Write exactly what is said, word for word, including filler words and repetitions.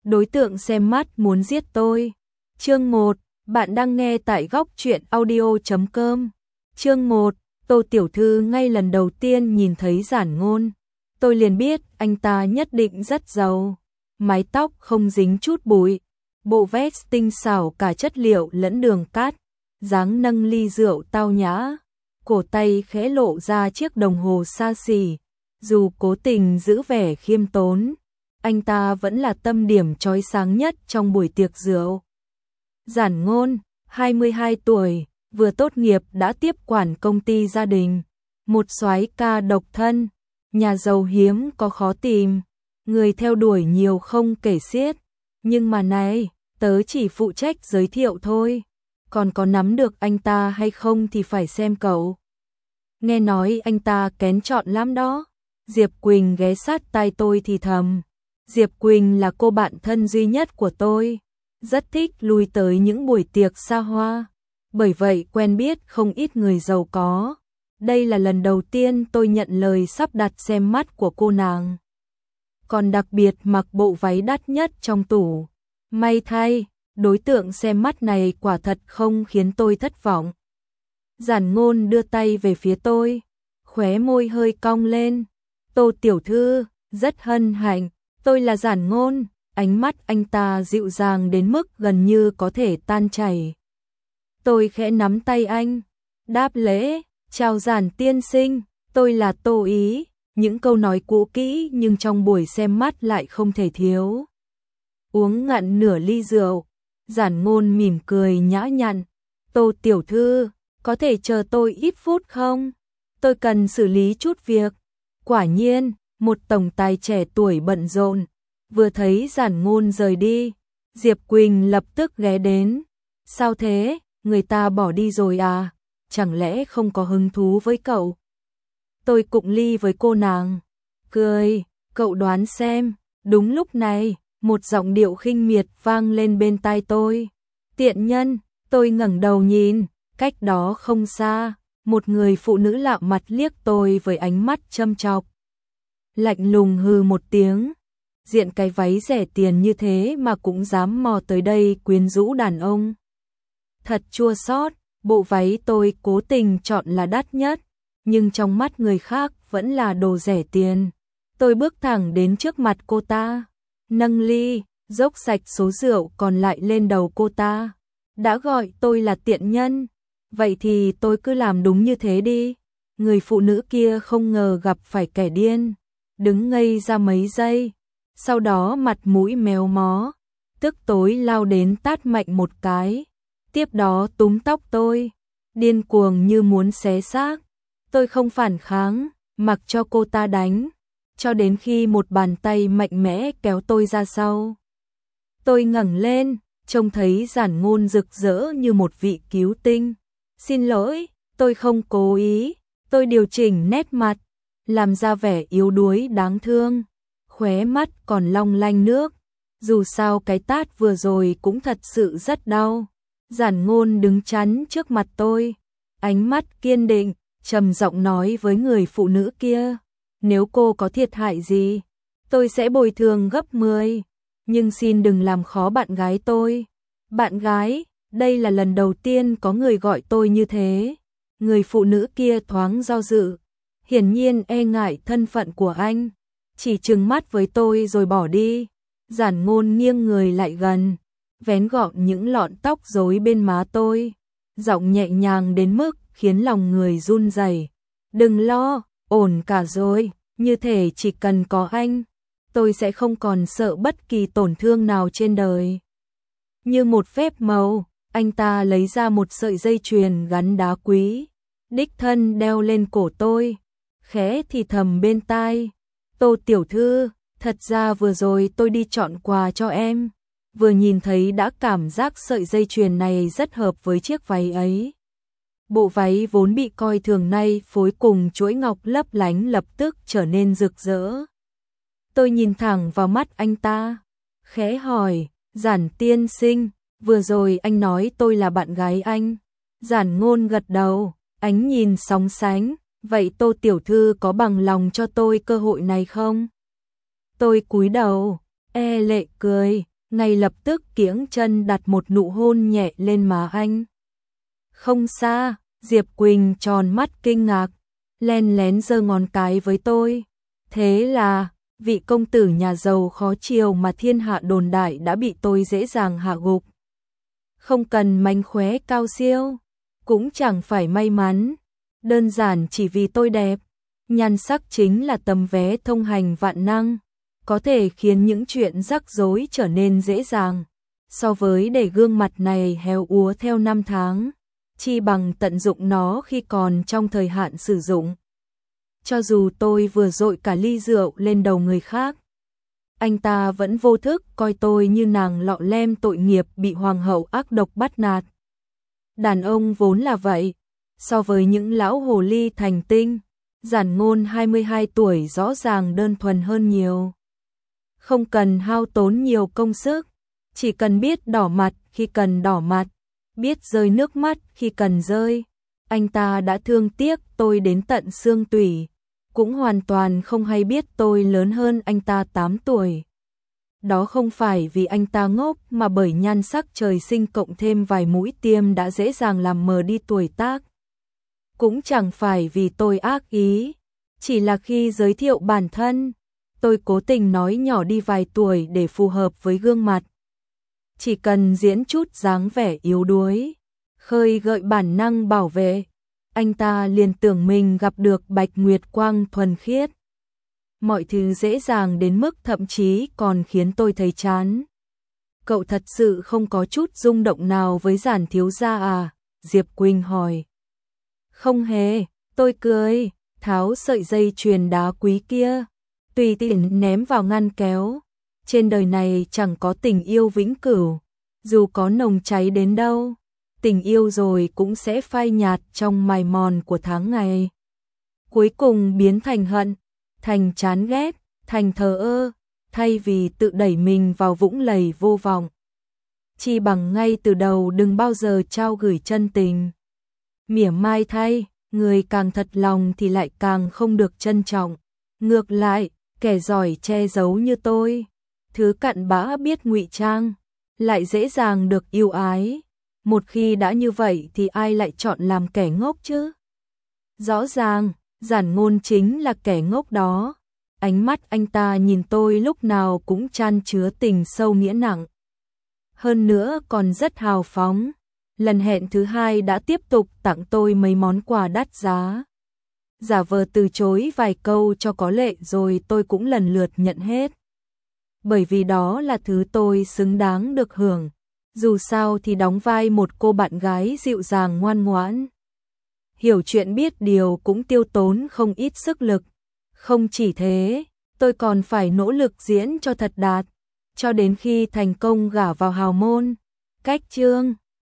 đối tượng xem mắt muốn giết tôi. Chương một, bạn đang nghe tại góc truyện audio chấm com. Chương một, Tô tiểu thư ngay lần đầu tiên nhìn thấy Giản Ngôn, tôi liền biết anh ta nhất định rất giàu. Mái tóc không dính chút bụi, bộ vest tinh xảo cả chất liệu lẫn đường cát, dáng nâng ly rượu tao nhã, cổ tay khẽ lộ ra chiếc đồng hồ xa xỉ, dù cố tình giữ vẻ khiêm tốn, anh ta vẫn là tâm điểm chói sáng nhất trong buổi tiệc rượu. Giản Ngôn, hai mươi hai tuổi, vừa tốt nghiệp đã tiếp quản công ty gia đình, một soái ca độc thân, nhà giàu hiếm có khó tìm, người theo đuổi nhiều không kể xiết, nhưng mà này, tớ chỉ phụ trách giới thiệu thôi, còn có nắm được anh ta hay không thì phải xem cậu. Nghe nói anh ta kén chọn lắm đó. Diệp Quỳnh ghé sát tai tôi thì thầm. Diệp Quỳnh là cô bạn thân duy nhất của tôi, rất thích lui tới những buổi tiệc xa hoa, bởi vậy quen biết không ít người giàu có. Đây là lần đầu tiên tôi nhận lời sắp đặt xem mắt của cô nàng, còn đặc biệt mặc bộ váy đắt nhất trong tủ. May thay, đối tượng xem mắt này quả thật không khiến tôi thất vọng. Giản Ngôn đưa tay về phía tôi, khóe môi hơi cong lên. Tô tiểu thư, rất hân hạnh, tôi là Giản Ngôn. Ánh mắt anh ta dịu dàng đến mức gần như có thể tan chảy. Tôi khẽ nắm tay anh, đáp lễ, chào Giản tiên sinh, tôi là Tô Ý. Những câu nói cũ kỹ nhưng trong buổi xem mắt lại không thể thiếu. Uống ngặn nửa ly rượu, Giản Ngôn mỉm cười nhã nhặn. Tô tiểu thư, có thể chờ tôi ít phút không? Tôi cần xử lý chút việc. Quả nhiên, một tổng tài trẻ tuổi bận rộn. Vừa thấy Giản Ngôn rời đi, Diệp Quỳnh lập tức ghé đến. Sao thế, người ta bỏ đi rồi à? Chẳng lẽ không có hứng thú với cậu? Tôi cụng ly với cô nàng, cười, cậu đoán xem. Đúng lúc này, một giọng điệu khinh miệt vang lên bên tai tôi. Tiện nhân. Tôi ngẩng đầu nhìn, cách đó không xa, một người phụ nữ lạ mặt liếc tôi với ánh mắt châm chọc. Lạnh lùng hừ một tiếng, diện cái váy rẻ tiền như thế mà cũng dám mò tới đây quyến rũ đàn ông. Thật chua xót, bộ váy tôi cố tình chọn là đắt nhất, nhưng trong mắt người khác vẫn là đồ rẻ tiền. Tôi bước thẳng đến trước mặt cô ta, nâng ly, dốc sạch số rượu còn lại lên đầu cô ta. Đã gọi tôi là tiện nhân, vậy thì tôi cứ làm đúng như thế đi. Người phụ nữ kia không ngờ gặp phải kẻ điên, đứng ngây ra mấy giây, sau đó mặt mũi méo mó, tức tối lao đến tát mạnh một cái, tiếp đó túm tóc tôi, điên cuồng như muốn xé xác. Tôi không phản kháng, mặc cho cô ta đánh, cho đến khi một bàn tay mạnh mẽ kéo tôi ra sau. Tôi ngẩng lên, trông thấy Giản Ngôn rực rỡ như một vị cứu tinh. Xin lỗi, tôi không cố ý. Tôi điều chỉnh nét mặt, làm ra vẻ yếu đuối đáng thương, khóe mắt còn long lanh nước. Dù sao cái tát vừa rồi cũng thật sự rất đau. Giản Ngôn đứng chắn trước mặt tôi, ánh mắt kiên định, trầm giọng nói với người phụ nữ kia. Nếu cô có thiệt hại gì, tôi sẽ bồi thường gấp mười. Nhưng xin đừng làm khó bạn gái tôi. Bạn gái, đây là lần đầu tiên có người gọi tôi như thế. Người phụ nữ kia thoáng do dự, hiển nhiên e ngại thân phận của anh, chỉ trừng mắt với tôi rồi bỏ đi. Giản Ngôn nghiêng người lại gần, vén gọn những lọn tóc rối bên má tôi, giọng nhẹ nhàng đến mức khiến lòng người run rẩy. Đừng lo, ổn cả rồi, như thể chỉ cần có anh, tôi sẽ không còn sợ bất kỳ tổn thương nào trên đời. Như một phép màu, anh ta lấy ra một sợi dây chuyền gắn đá quý, đích thân đeo lên cổ tôi, khẽ thì thầm bên tai. Tô tiểu thư, thật ra vừa rồi tôi đi chọn quà cho em, vừa nhìn thấy đã cảm giác sợi dây chuyền này rất hợp với chiếc váy ấy. Bộ váy vốn bị coi thường nay phối cùng chuỗi ngọc lấp lánh lập tức trở nên rực rỡ. Tôi nhìn thẳng vào mắt anh ta, khẽ hỏi, Giản tiên sinh, vừa rồi anh nói tôi là bạn gái anh. Giản Ngôn gật đầu, ánh nhìn sóng sánh, vậy Tô tiểu thư có bằng lòng cho tôi cơ hội này không? Tôi cúi đầu, e lệ cười, ngay lập tức kiễng chân đặt một nụ hôn nhẹ lên má anh. Không xa, Diệp Quỳnh tròn mắt kinh ngạc, len lén giơ ngón cái với tôi. Thế là, vị công tử nhà giàu khó chiều mà thiên hạ đồn đại đã bị tôi dễ dàng hạ gục. Không cần mánh khóe cao siêu, cũng chẳng phải may mắn, đơn giản chỉ vì tôi đẹp. Nhan sắc chính là tấm vé thông hành vạn năng, có thể khiến những chuyện rắc rối trở nên dễ dàng. So với để gương mặt này héo úa theo năm tháng, chi bằng tận dụng nó khi còn trong thời hạn sử dụng. Cho dù tôi vừa dội cả ly rượu lên đầu người khác, anh ta vẫn vô thức coi tôi như nàng lọ lem tội nghiệp bị hoàng hậu ác độc bắt nạt. Đàn ông vốn là vậy, so với những lão hồ ly thành tinh, Giản Ngôn hai mươi hai tuổi rõ ràng đơn thuần hơn nhiều. Không cần hao tốn nhiều công sức, chỉ cần biết đỏ mặt khi cần đỏ mặt, biết rơi nước mắt khi cần rơi. Anh ta đã thương tiếc tôi đến tận xương tủy, cũng hoàn toàn không hay biết tôi lớn hơn anh ta tám tuổi. Đó không phải vì anh ta ngốc mà bởi nhan sắc trời sinh cộng thêm vài mũi tiêm đã dễ dàng làm mờ đi tuổi tác. Cũng chẳng phải vì tôi ác ý, chỉ là khi giới thiệu bản thân, tôi cố tình nói nhỏ đi vài tuổi để phù hợp với gương mặt. Chỉ cần diễn chút dáng vẻ yếu đuối, khơi gợi bản năng bảo vệ, anh ta liền tưởng mình gặp được bạch nguyệt quang thuần khiết. Mọi thứ dễ dàng đến mức thậm chí còn khiến tôi thấy chán. Cậu thật sự không có chút rung động nào với Giản thiếu gia à? Diệp Quỳnh hỏi. Không hề, tôi cười, tháo sợi dây chuyền đá quý kia, tùy tiện ném vào ngăn kéo. Trên đời này chẳng có tình yêu vĩnh cửu, dù có nồng cháy đến đâu, tình yêu rồi cũng sẽ phai nhạt trong mài mòn của tháng ngày. Cuối cùng biến thành hận, thành chán ghét, thành thờ ơ, thay vì tự đẩy mình vào vũng lầy vô vọng. Chi bằng ngay từ đầu đừng bao giờ trao gửi chân tình. Mỉa mai thay, người càng thật lòng thì lại càng không được trân trọng. Ngược lại, kẻ giỏi che giấu như tôi, thứ cặn bã biết ngụy trang, lại dễ dàng được yêu ái. Một khi đã như vậy thì ai lại chọn làm kẻ ngốc chứ? Rõ ràng, Giản Ngôn chính là kẻ ngốc đó. Ánh mắt anh ta nhìn tôi lúc nào cũng chan chứa tình sâu nghĩa nặng. Hơn nữa còn rất hào phóng. Lần hẹn thứ hai đã tiếp tục tặng tôi mấy món quà đắt giá. Giả vờ từ chối vài câu cho có lệ rồi tôi cũng lần lượt nhận hết. Bởi vì đó là thứ tôi xứng đáng được hưởng. Dù sao thì đóng vai một cô bạn gái dịu dàng ngoan ngoãn. Hiểu chuyện biết điều cũng tiêu tốn không ít sức lực. Không chỉ thế, tôi còn phải nỗ lực diễn cho thật đạt, cho đến khi thành công gả vào hào môn. Cách chương